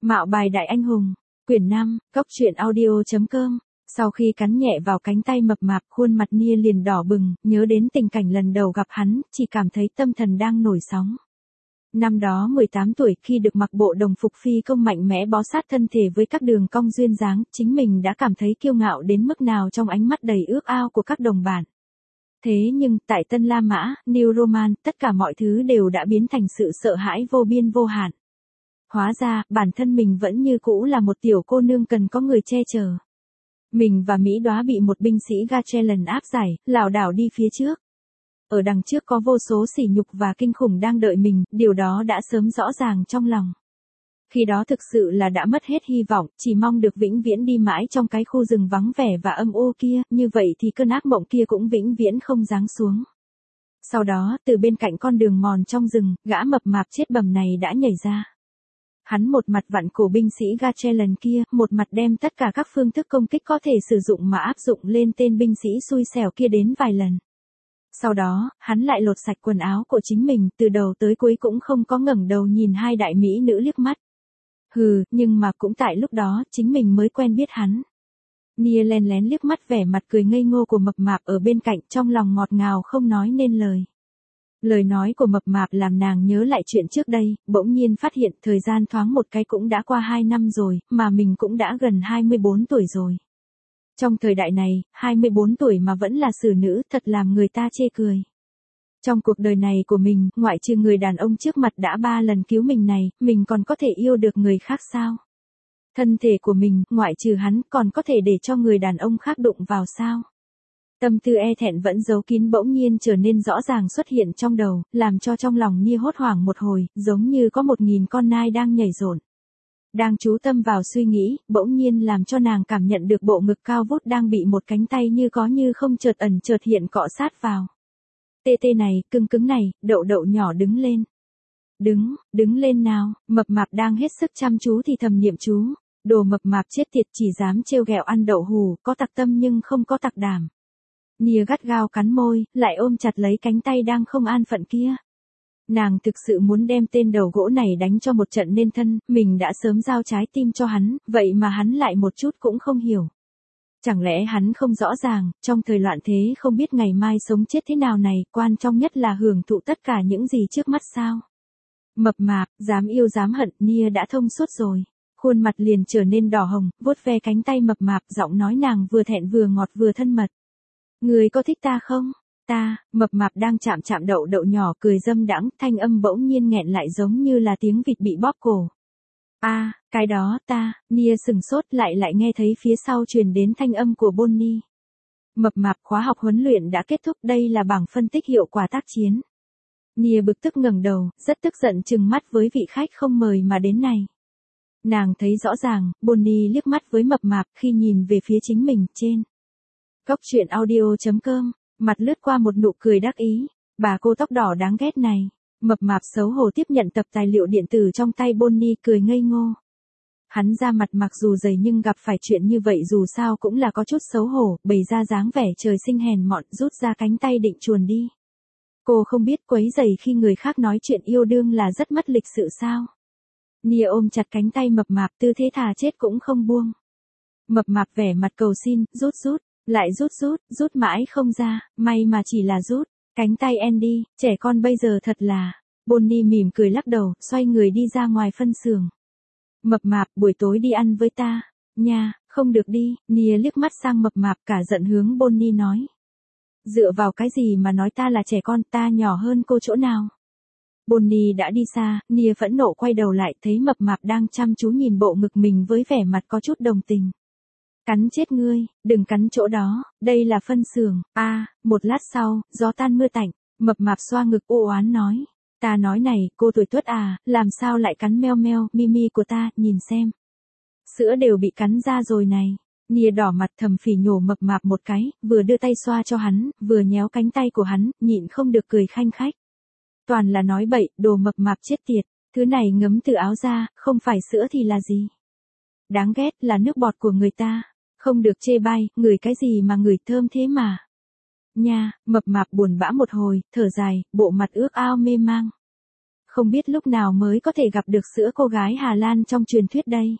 Mạo bài đại anh hùng, quyển 5, Cốc truyện audio.com. Sau khi cắn nhẹ vào cánh tay mập mạp, khuôn mặt Nia liền đỏ bừng, nhớ đến tình cảnh lần đầu gặp hắn, chỉ cảm thấy tâm thần đang nổi sóng. Năm đó 18 tuổi, khi được mặc bộ đồng phục phi công mạnh mẽ bó sát thân thể với các đường cong duyên dáng, chính mình đã cảm thấy kiêu ngạo đến mức nào trong ánh mắt đầy ước ao của các đồng bạn. Thế nhưng, tại Tân La Mã, New Roman, tất cả mọi thứ đều đã biến thành sự sợ hãi vô biên vô hạn. Hóa ra, bản thân mình vẫn như cũ là một tiểu cô nương cần có người che chở. Mình và Mỹ Đóa bị một binh sĩ Gatchelen áp giải, lảo đảo đi phía trước. Ở đằng trước có vô số sỉ nhục và kinh khủng đang đợi mình, điều đó đã sớm rõ ràng trong lòng. Khi đó thực sự là đã mất hết hy vọng, chỉ mong được vĩnh viễn đi mãi trong cái khu rừng vắng vẻ và âm u kia, như vậy thì cơn ác mộng kia cũng vĩnh viễn không giáng xuống. Sau đó, từ bên cạnh con đường mòn trong rừng, gã mập mạp chết bầm này đã nhảy ra. Hắn một mặt vặn cổ binh sĩ Gatchelen kia, một mặt đem tất cả các phương thức công kích có thể sử dụng mà áp dụng lên tên binh sĩ xui xẻo kia đến vài lần. Sau đó, hắn lại lột sạch quần áo của chính mình, từ đầu tới cuối cũng không có ngẩng đầu nhìn hai đại mỹ nữ liếc mắt. Nhưng mà cũng tại lúc đó, chính mình mới quen biết hắn. Nia len lén liếc mắt vẻ mặt cười ngây ngô của mập mạp ở bên cạnh, trong lòng ngọt ngào không nói nên lời. Lời nói của mập mạp làm nàng nhớ lại chuyện trước đây, bỗng nhiên phát hiện thời gian thoáng một cái cũng đã qua 2 năm rồi, mà mình cũng đã gần 24 tuổi rồi. Trong thời đại này, 24 tuổi mà vẫn là xử nữ, thật làm người ta chê cười. Trong cuộc đời này của mình, ngoại trừ người đàn ông trước mặt đã 3 lần cứu mình này, mình còn có thể yêu được người khác sao? Thân thể của mình, ngoại trừ hắn, còn có thể để cho người đàn ông khác đụng vào sao? Tâm tư e thẹn vẫn giấu kín bỗng nhiên trở nên rõ ràng xuất hiện trong đầu, làm cho trong lòng Nia hốt hoảng một hồi, giống như có 1000 con nai đang nhảy rộn. Đang chú tâm vào suy nghĩ, bỗng nhiên làm cho nàng cảm nhận được bộ ngực cao vút đang bị một cánh tay như có như không chợt ẩn chợt hiện cọ sát vào. Tê tê này, cưng cứng này, đậu đậu nhỏ đứng lên. Đứng lên nào, mập mạp đang hết sức chăm chú thì thầm niệm chú. Đồ mập mạp chết tiệt chỉ dám trêu ghẹo ăn đậu hù, có tặc tâm nhưng không có tặc đảm. Nia gắt gao cắn môi, lại ôm chặt lấy cánh tay đang không an phận kia. Nàng thực sự muốn đem tên đầu gỗ này đánh cho một trận nên thân, mình đã sớm giao trái tim cho hắn, vậy mà hắn lại một chút cũng không hiểu. Chẳng lẽ hắn không rõ ràng, trong thời loạn thế không biết ngày mai sống chết thế nào này, quan trọng nhất là hưởng thụ tất cả những gì trước mắt sao? Mập mạp, dám yêu dám hận, Nia đã thông suốt rồi. Khuôn mặt liền trở nên đỏ hồng, vuốt ve cánh tay mập mạp, giọng nói nàng vừa thẹn vừa ngọt vừa thân mật. Người có thích ta không? Ta, mập mạp đang chạm đậu đậu nhỏ cười dâm đãng, thanh âm bỗng nhiên nghẹn lại giống như là tiếng vịt bị bóp cổ. Cái đó, ta, Nia sừng sốt lại nghe thấy phía sau truyền đến thanh âm của Bonnie. Mập mạp, khóa học huấn luyện đã kết thúc, đây là bảng phân tích hiệu quả tác chiến. Nia bực tức ngẩng đầu, rất tức giận trừng mắt với vị khách không mời mà đến này. Nàng thấy rõ ràng, Bonnie liếc mắt với mập mạp khi nhìn về phía chính mình, trên. Cốc truyện audio.com, mặt lướt qua một nụ cười đắc ý. Bà cô tóc đỏ đáng ghét này. Mập mạp xấu hổ tiếp nhận tập tài liệu điện tử trong tay Bonnie cười ngây ngô. Hắn ra mặt mặc dù dày nhưng gặp phải chuyện như vậy dù sao cũng là có chút xấu hổ, bày ra dáng vẻ trời sinh hèn mọn, rút ra cánh tay định chuồn đi. Cô không biết quấy rầy khi người khác nói chuyện yêu đương là rất mất lịch sự sao? Nia ôm chặt cánh tay mập mạp, tư thế thà chết cũng không buông. Mập mạp vẻ mặt cầu xin, rút, lại rút mãi không ra, may mà chỉ là rút. Cánh tay Andy, trẻ con bây giờ thật là. Bonnie mỉm cười lắc đầu, xoay người đi ra ngoài phân xưởng. Mập mạp, buổi tối đi ăn với ta. Nha, không được đi. Nia liếc mắt sang mập mạp cả giận hướng Bonnie nói. Dựa vào cái gì mà nói ta là trẻ con, ta nhỏ hơn cô chỗ nào? Bonnie đã đi xa, Nia phẫn nộ quay đầu lại thấy mập mạp đang chăm chú nhìn bộ ngực mình với vẻ mặt có chút đồng tình. Cắn chết ngươi, đừng cắn chỗ đó, đây là phân xưởng. Một lát sau, gió tan mưa tạnh, mập mạp xoa ngực u oán nói. Ta nói này, cô tuổi tuất làm sao lại cắn meo meo, Mimi của ta, nhìn xem. Sữa đều bị cắn ra rồi này. Nia đỏ mặt thầm phỉ nhổ mập mạp một cái, vừa đưa tay xoa cho hắn, vừa nhéo cánh tay của hắn, nhịn không được cười khanh khách. Toàn là nói bậy, đồ mập mạp chết tiệt, thứ này ngấm từ áo ra, không phải sữa thì là gì? Đáng ghét, là nước bọt của người ta. Không được chê bai, ngửi cái gì mà ngửi thơm thế mà. Nha, mập mạp buồn bã một hồi, thở dài, bộ mặt ước ao mê mang. không biết lúc nào mới có thể gặp được sữa cô gái Hà Lan trong truyền thuyết đây.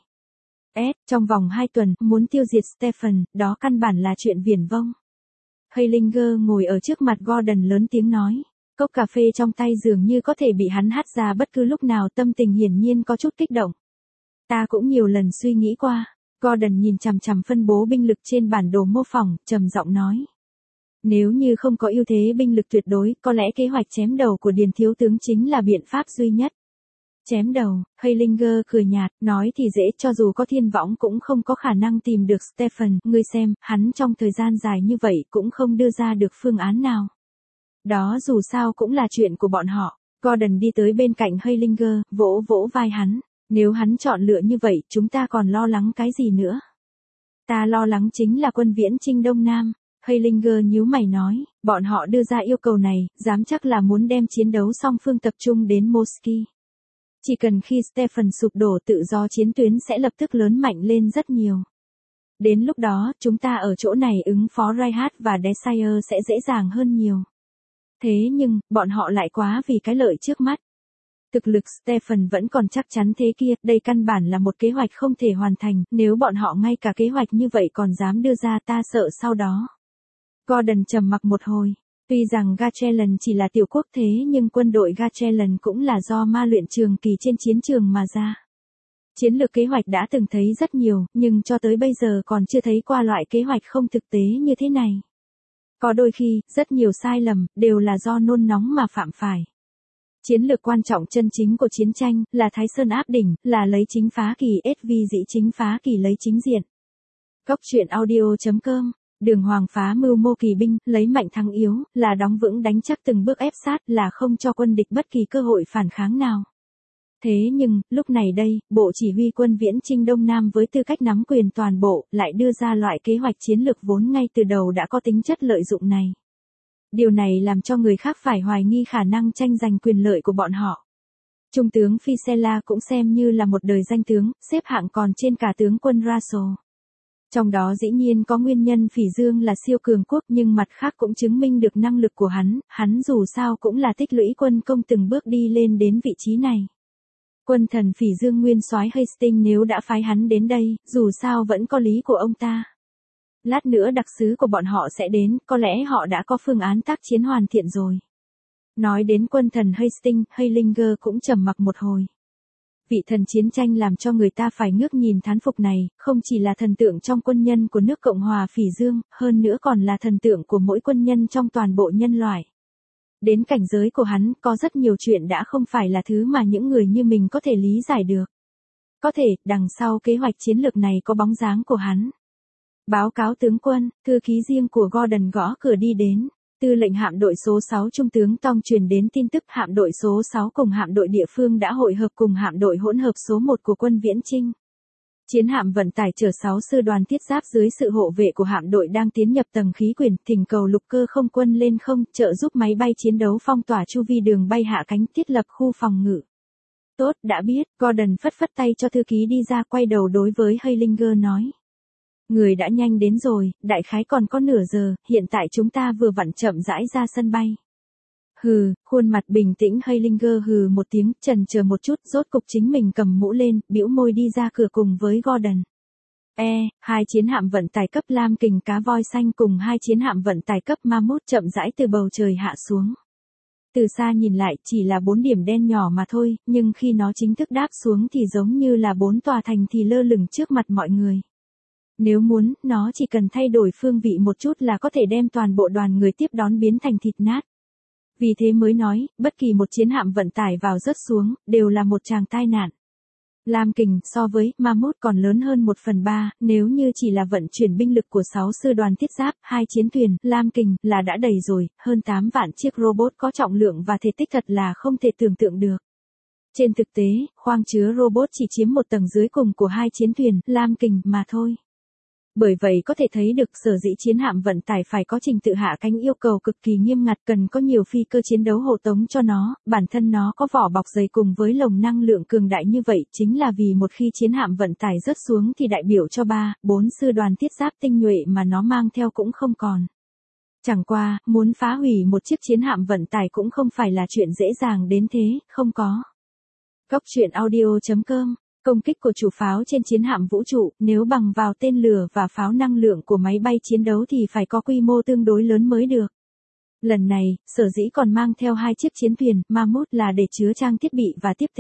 Trong vòng 2 tuần, muốn tiêu diệt Stephen, đó căn bản là chuyện viển vông. Heilinger ngồi ở trước mặt Gordon lớn tiếng nói. Cốc cà phê trong tay dường như có thể bị hắn hắt ra bất cứ lúc nào, tâm tình hiển nhiên có chút kích động. Ta cũng nhiều lần suy nghĩ qua. Gordon nhìn chằm chằm phân bố binh lực trên bản đồ mô phỏng, trầm giọng nói. Nếu như không có ưu thế binh lực tuyệt đối, có lẽ kế hoạch chém đầu của Điền thiếu tướng chính là biện pháp duy nhất. Chém đầu, Heilinger cười nhạt, nói thì dễ, cho dù có thiên võng cũng không có khả năng tìm được Stephen, ngươi xem, hắn trong thời gian dài như vậy cũng không đưa ra được phương án nào. Đó dù sao cũng là chuyện của bọn họ. Gordon đi tới bên cạnh Heilinger, vỗ vỗ vai hắn. Nếu hắn chọn lựa như vậy, chúng ta còn lo lắng cái gì nữa? Ta lo lắng chính là quân viễn chinh Đông Nam. Heilinger nhíu mày nói, bọn họ đưa ra yêu cầu này, dám chắc là muốn đem chiến đấu song phương tập trung đến Mosky. Chỉ cần khi Stephen sụp đổ, tự do chiến tuyến sẽ lập tức lớn mạnh lên rất nhiều. Đến lúc đó, chúng ta ở chỗ này ứng phó Reinhardt và Desire sẽ dễ dàng hơn nhiều. Thế nhưng, bọn họ lại quá vì cái lợi trước mắt. Thực lực Stephen vẫn còn chắc chắn thế kia, đây căn bản là một kế hoạch không thể hoàn thành, nếu bọn họ ngay cả kế hoạch như vậy còn dám đưa ra, ta sợ sau đó. Gordon trầm mặc một hồi. Tuy rằng Gatchellan chỉ là tiểu quốc thế nhưng quân đội Gatchellan cũng là do ma luyện trường kỳ trên chiến trường mà ra. Chiến lược kế hoạch đã từng thấy rất nhiều, nhưng cho tới bây giờ còn chưa thấy qua loại kế hoạch không thực tế như thế này. Có đôi khi, rất nhiều sai lầm, đều là do nôn nóng mà phạm phải. Chiến lược quan trọng chân chính của chiến tranh, là Thái Sơn áp đỉnh, là lấy chính phá kỳ, SV dĩ chính phá kỳ lấy chính diện. Cốc truyện audio.com, Đường Hoàng phá mưu mô kỳ binh, lấy mạnh thắng yếu, là đóng vững đánh chắc từng bước ép sát, là không cho quân địch bất kỳ cơ hội phản kháng nào. Thế nhưng, lúc này đây, Bộ Chỉ huy quân viễn chinh Đông Nam với tư cách nắm quyền toàn bộ, lại đưa ra loại kế hoạch chiến lược vốn ngay từ đầu đã có tính chất lợi dụng này. Điều này làm cho người khác phải hoài nghi khả năng tranh giành quyền lợi của bọn họ. Trung tướng Fusela cũng xem như là một đời danh tướng, xếp hạng còn trên cả tướng quân Russell. Trong đó dĩ nhiên có nguyên nhân Phỉ Dương là siêu cường quốc, nhưng mặt khác cũng chứng minh được năng lực của hắn dù sao cũng là tích lũy quân công từng bước đi lên đến vị trí này. Quân thần Phỉ Dương nguyên soái Hastings nếu đã phái hắn đến đây, dù sao vẫn có lý của ông ta. Lát nữa đặc sứ của bọn họ sẽ đến, có lẽ họ đã có phương án tác chiến hoàn thiện rồi. Nói đến quân thần Hastings, Heilinger cũng trầm mặc một hồi. Vị thần chiến tranh làm cho người ta phải ngước nhìn thán phục này, không chỉ là thần tượng trong quân nhân của nước Cộng hòa Phỉ Dương, hơn nữa còn là thần tượng của mỗi quân nhân trong toàn bộ nhân loại. Đến cảnh giới của hắn, có rất nhiều chuyện đã không phải là thứ mà những người như mình có thể lý giải được. Có thể, đằng sau kế hoạch chiến lược này có bóng dáng của hắn. Báo cáo tướng quân, thư ký riêng của Gordon gõ cửa đi đến. Tư lệnh hạm đội số 6 Trung tướng Tong truyền đến tin tức hạm đội số 6 cùng hạm đội địa phương đã hội hợp cùng hạm đội hỗn hợp số 1 của quân viễn chinh. Chiến hạm vận tải chở 6 sư đoàn thiết giáp dưới sự hộ vệ của hạm đội đang tiến nhập tầng khí quyển, thỉnh cầu lục cơ không quân lên không, trợ giúp máy bay chiến đấu phong tỏa chu vi đường bay hạ cánh, thiết lập khu phòng ngự. Tốt, đã biết, Gordon phất phất tay cho thư ký đi ra, quay đầu đối với Heilinger nói. Người đã nhanh đến rồi, đại khái còn có nửa giờ, hiện tại chúng ta vừa vặn chậm rãi ra sân bay. Hừ, khuôn mặt bình tĩnh Heilinger hừ một tiếng, chần chờ một chút, rốt cục chính mình cầm mũ lên, bĩu môi đi ra cửa cùng với Gordon. Hai chiến hạm vận tải cấp Lam Kình cá voi xanh cùng hai chiến hạm vận tải cấp Mammoth chậm rãi từ bầu trời hạ xuống. Từ xa nhìn lại chỉ là 4 điểm đen nhỏ mà thôi, nhưng khi nó chính thức đáp xuống thì giống như là 4 tòa thành thì lơ lửng trước mặt mọi người. Nếu muốn, nó chỉ cần thay đổi phương vị một chút là có thể đem toàn bộ đoàn người tiếp đón biến thành thịt nát. Vì thế mới nói, bất kỳ một chiến hạm vận tải vào rớt xuống, đều là một tràng tai nạn. Lam Kình so với Mammoth còn lớn hơn 1/3, nếu như chỉ là vận chuyển binh lực của 6 sư đoàn thiết giáp, 2 chiến thuyền, Lam Kình là đã đầy rồi, hơn 8 vạn chiếc robot có trọng lượng và thể tích thật là không thể tưởng tượng được. Trên thực tế, khoang chứa robot chỉ chiếm một tầng dưới cùng của 2 chiến thuyền, Lam Kình mà thôi. Bởi vậy có thể thấy được sở dĩ chiến hạm vận tải phải có trình tự hạ cánh yêu cầu cực kỳ nghiêm ngặt, cần có nhiều phi cơ chiến đấu hộ tống cho nó, bản thân nó có vỏ bọc dày cùng với lồng năng lượng cường đại như vậy, chính là vì một khi chiến hạm vận tải rớt xuống thì đại biểu cho 3, 4 sư đoàn thiết giáp tinh nhuệ mà nó mang theo cũng không còn. Chẳng qua, muốn phá hủy một chiếc chiến hạm vận tải cũng không phải là chuyện dễ dàng đến thế, không có. Góc truyện audio.com. Công kích của chủ pháo trên chiến hạm vũ trụ, nếu bằng vào tên lửa và pháo năng lượng của máy bay chiến đấu thì phải có quy mô tương đối lớn mới được. Lần này, sở dĩ còn mang theo 2 chiếc chiến thuyền, Mammoth là để chứa trang thiết bị và tiếp tế.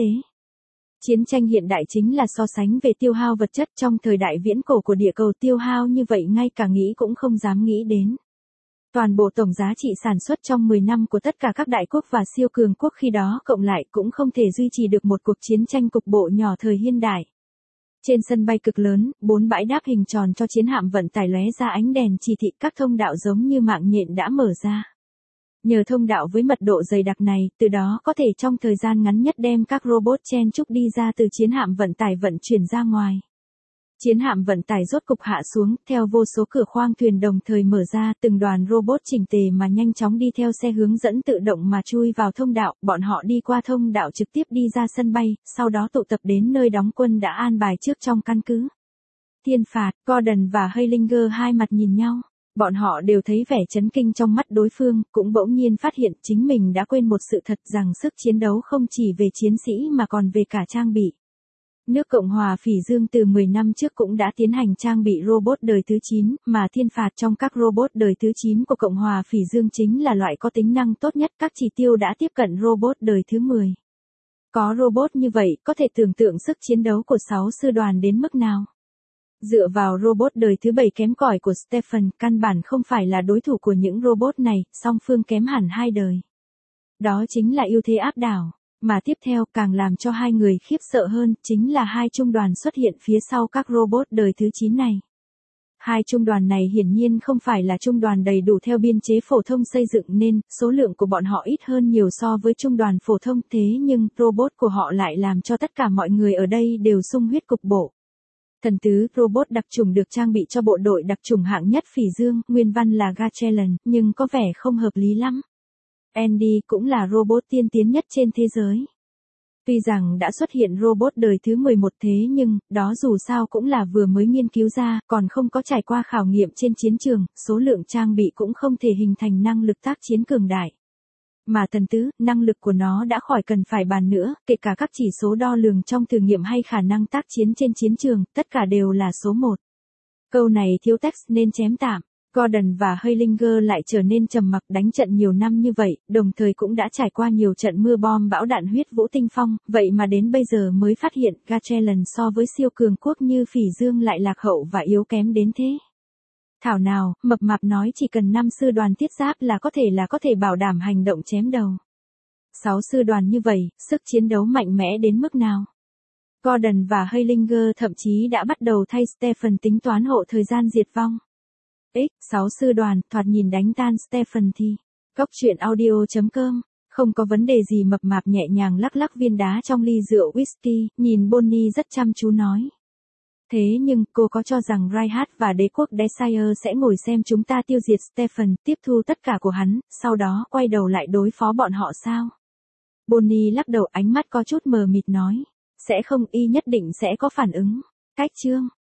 Chiến tranh hiện đại chính là so sánh về tiêu hao vật chất, trong thời đại viễn cổ của địa cầu tiêu hao như vậy ngay cả nghĩ cũng không dám nghĩ đến. Toàn bộ tổng giá trị sản xuất trong 10 năm của tất cả các đại quốc và siêu cường quốc khi đó cộng lại cũng không thể duy trì được một cuộc chiến tranh cục bộ nhỏ thời hiện đại. Trên sân bay cực lớn, 4 bãi đáp hình tròn cho chiến hạm vận tải lóe ra ánh đèn chỉ thị, các thông đạo giống như mạng nhện đã mở ra. Nhờ thông đạo với mật độ dày đặc này, từ đó có thể trong thời gian ngắn nhất đem các robot chen chúc đi ra từ chiến hạm vận tải vận chuyển ra ngoài. Chiến hạm vận tải rốt cục hạ xuống, theo vô số cửa khoang thuyền đồng thời mở ra, từng đoàn robot chỉnh tề mà nhanh chóng đi theo xe hướng dẫn tự động mà chui vào thông đạo, bọn họ đi qua thông đạo trực tiếp đi ra sân bay, sau đó tụ tập đến nơi đóng quân đã an bài trước trong căn cứ. Thiên phạt, Gordon và Heilinger hai mặt nhìn nhau. Bọn họ đều thấy vẻ chấn kinh trong mắt đối phương, cũng bỗng nhiên phát hiện chính mình đã quên một sự thật rằng sức chiến đấu không chỉ về chiến sĩ mà còn về cả trang bị. Nước Cộng hòa Phỉ Dương từ 10 năm trước cũng đã tiến hành trang bị robot đời thứ 9, mà thiên phạt trong các robot đời thứ 9 của Cộng hòa Phỉ Dương chính là loại có tính năng tốt nhất, các chỉ tiêu đã tiếp cận robot đời thứ 10. Có robot như vậy, có thể tưởng tượng sức chiến đấu của 6 sư đoàn đến mức nào. Dựa vào robot đời thứ 7 kém cỏi của Stephen, căn bản không phải là đối thủ của những robot này, song phương kém hẳn 2 đời. Đó chính là ưu thế áp đảo. Mà tiếp theo càng làm cho hai người khiếp sợ hơn, chính là 2 trung đoàn xuất hiện phía sau các robot đời thứ 9 này. 2 trung đoàn này hiển nhiên không phải là trung đoàn đầy đủ theo biên chế phổ thông xây dựng nên, số lượng của bọn họ ít hơn nhiều so với trung đoàn phổ thông, thế nhưng, robot của họ lại làm cho tất cả mọi người ở đây đều sung huyết cục bộ. Thần tứ, robot đặc chủng được trang bị cho bộ đội đặc chủng hạng nhất Phỉ Dương, nguyên văn là Gatchellan, nhưng có vẻ không hợp lý lắm. Andy cũng là robot tiên tiến nhất trên thế giới. Tuy rằng đã xuất hiện robot đời thứ 11 thế nhưng, đó dù sao cũng là vừa mới nghiên cứu ra, còn không có trải qua khảo nghiệm trên chiến trường, số lượng trang bị cũng không thể hình thành năng lực tác chiến cường đại. Mà thần tứ, năng lực của nó đã khỏi cần phải bàn nữa, kể cả các chỉ số đo lường trong thử nghiệm hay khả năng tác chiến trên chiến trường, tất cả đều là số 1. Câu này thiếu text nên chém tạm. Gordon và Heilinger lại trở nên trầm mặc, đánh trận nhiều năm như vậy, đồng thời cũng đã trải qua nhiều trận mưa bom bão đạn huyết vũ tinh phong, vậy mà đến bây giờ mới phát hiện Gatchellan so với siêu cường quốc như Phỉ Dương lại lạc hậu và yếu kém đến thế. Thảo nào, mập mạp nói chỉ cần 5 sư đoàn thiết giáp là có thể bảo đảm hành động chém đầu. 6 sư đoàn như vậy, sức chiến đấu mạnh mẽ đến mức nào? Gordon và Heilinger thậm chí đã bắt đầu thay Stephen tính toán hộ thời gian diệt vong. 6 sư đoàn, thoạt nhìn đánh tan Stephen thì. Góc truyện audio.com. Không có vấn đề gì, mập mạp nhẹ nhàng lắc lắc viên đá trong ly rượu whisky, nhìn Bonnie rất chăm chú nói. Thế nhưng, cô có cho rằng Reinhardt và đế quốc Desire sẽ ngồi xem chúng ta tiêu diệt Stephen, tiếp thu tất cả của hắn, sau đó quay đầu lại đối phó bọn họ sao? Bonnie lắc đầu, ánh mắt có chút mờ mịt nói. Sẽ không, y nhất định sẽ có phản ứng. Cách chương.